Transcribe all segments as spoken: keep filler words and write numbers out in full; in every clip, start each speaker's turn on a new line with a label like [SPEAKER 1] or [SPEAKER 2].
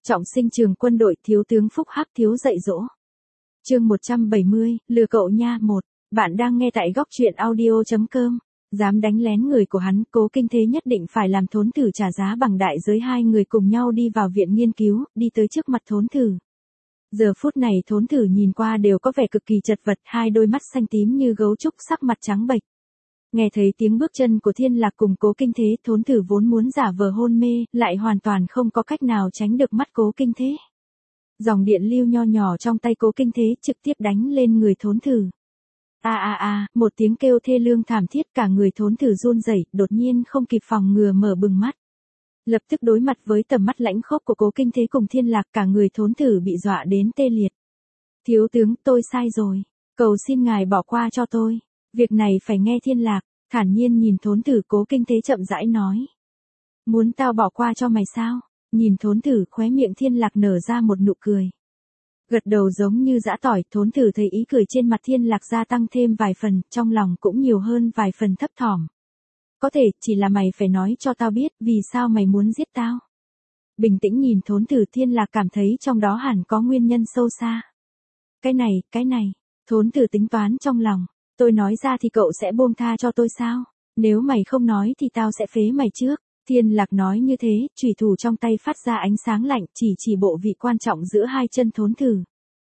[SPEAKER 1] Trọng sinh trường quân đội, thiếu tướng Phúc Hắc thiếu dạy dỗ. Chương một trăm bảy mươi, lừa cậu nha. Một. Bạn đang nghe tại góc truyện audio chấm com. Dám đánh lén người của hắn, Cố Kinh Thế nhất định phải làm Thốn Thử trả giá bằng đại giới. Hai người cùng nhau đi vào viện nghiên cứu, đi tới trước mặt Thốn Thử. Giờ phút này Thốn Thử nhìn qua đều có vẻ cực kỳ chật vật, hai đôi mắt xanh tím như gấu trúc, sắc mặt trắng bệch. Nghe thấy tiếng bước chân của Thiên Lạc cùng Cố Kinh Thế, Thốn Thử vốn muốn giả vờ hôn mê, lại hoàn toàn không có cách nào tránh được mắt Cố Kinh Thế. Dòng điện lưu nho nhỏ trong tay Cố Kinh Thế trực tiếp đánh lên người Thốn Thử. A a a, một tiếng kêu thê lương thảm thiết, cả người Thốn Thử run rẩy, đột nhiên không kịp phòng ngừa mở bừng mắt. Lập tức đối mặt với tầm mắt lãnh khốc của Cố Kinh Thế cùng Thiên Lạc, cả người Thốn Thử bị dọa đến tê liệt. Thiếu tướng, tôi sai rồi. Cầu xin ngài bỏ qua cho tôi. Việc này phải nghe Thiên Lạc. Thản nhiên nhìn Thốn Thử, Cố Kinh Thế chậm rãi nói. Muốn tao bỏ qua cho mày sao? Nhìn Thốn Thử, khóe miệng Thiên Lạc nở ra một nụ cười. Gật đầu giống như giã tỏi. Thốn Thử thấy ý cười trên mặt Thiên Lạc gia tăng thêm vài phần, trong lòng cũng nhiều hơn vài phần thấp thỏm. Có thể, chỉ là mày phải nói cho tao biết, vì sao mày muốn giết tao? Bình tĩnh nhìn Thốn Thử, Thiên Lạc cảm thấy trong đó hẳn có nguyên nhân sâu xa. Cái này, cái này, Thốn Thử tính toán trong lòng. Tôi nói ra thì cậu sẽ buông tha cho tôi sao? Nếu mày không nói thì tao sẽ phế mày trước. Thiên Lạc nói như thế, chủy thủ trong tay phát ra ánh sáng lạnh, chỉ chỉ bộ vị quan trọng giữa hai chân Thốn Thử.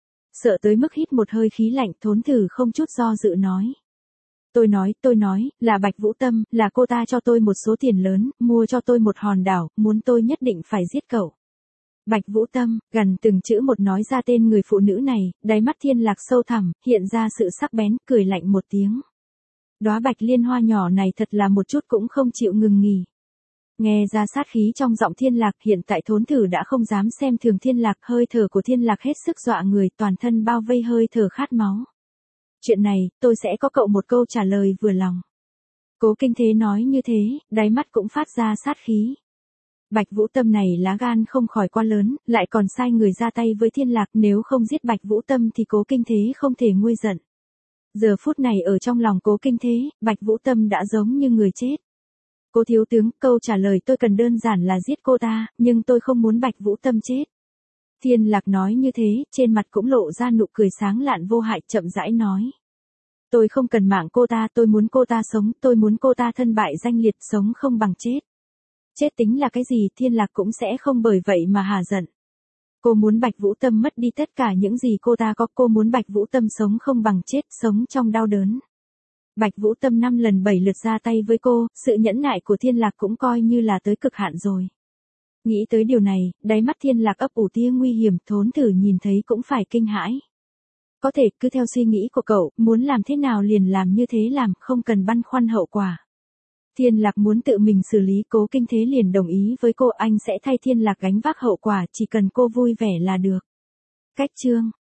[SPEAKER 1] Sợ tới mức hít một hơi khí lạnh, Thốn Thử không chút do dự nói. Tôi nói, tôi nói, là Bạch Vũ Tâm, là cô ta cho tôi một số tiền lớn, mua cho tôi một hòn đảo, muốn tôi nhất định phải giết cậu. Bạch Vũ Tâm, gần từng chữ một nói ra tên người phụ nữ này, đáy mắt Thiên Lạc sâu thẳm, hiện ra sự sắc bén, cười lạnh một tiếng. Đóa bạch liên hoa nhỏ này thật là một chút cũng không chịu ngừng nghỉ. Nghe ra sát khí trong giọng Thiên Lạc, hiện tại Thốn Thử đã không dám xem thường Thiên Lạc, hơi thở của Thiên Lạc hết sức dọa người, toàn thân bao vây hơi thở khát máu. Chuyện này, tôi sẽ có cậu một câu trả lời vừa lòng. Cố Kinh Thế nói như thế, đáy mắt cũng phát ra sát khí. Bạch Vũ Tâm này lá gan không khỏi quá lớn, lại còn sai người ra tay với Thiên Lạc, nếu không giết Bạch Vũ Tâm thì Cố Kinh Thế không thể nguôi giận. Giờ phút này ở trong lòng Cố Kinh Thế, Bạch Vũ Tâm đã giống như người chết. Cố thiếu tướng, câu trả lời tôi cần đơn giản là giết cô ta, nhưng tôi không muốn Bạch Vũ Tâm chết. Thiên Lạc nói như thế, trên mặt cũng lộ ra nụ cười sáng lạn vô hại, chậm rãi nói. Tôi không cần mạng cô ta, tôi muốn cô ta sống, tôi muốn cô ta thân bại danh liệt, sống không bằng chết. Chết tính là cái gì? Thiên Lạc cũng sẽ không bởi vậy mà hà giận. Cô muốn Bạch Vũ Tâm mất đi tất cả những gì cô ta có, cô muốn Bạch Vũ Tâm sống không bằng chết, sống trong đau đớn. Bạch Vũ Tâm năm lần bảy lượt ra tay với cô, sự nhẫn nại của Thiên Lạc cũng coi như là tới cực hạn rồi. Nghĩ tới điều này, đáy mắt Thiên Lạc ấp ủ tia nguy hiểm, Thốn Thử nhìn thấy cũng phải kinh hãi. Có thể, cứ theo suy nghĩ của cậu, muốn làm thế nào liền làm như thế làm, không cần băn khoăn hậu quả. Thiên Lạc muốn tự mình xử lý, Cố Kinh Thế liền đồng ý với cô, anh sẽ thay Thiên Lạc gánh vác hậu quả, chỉ cần cô vui vẻ là được. Cách chương.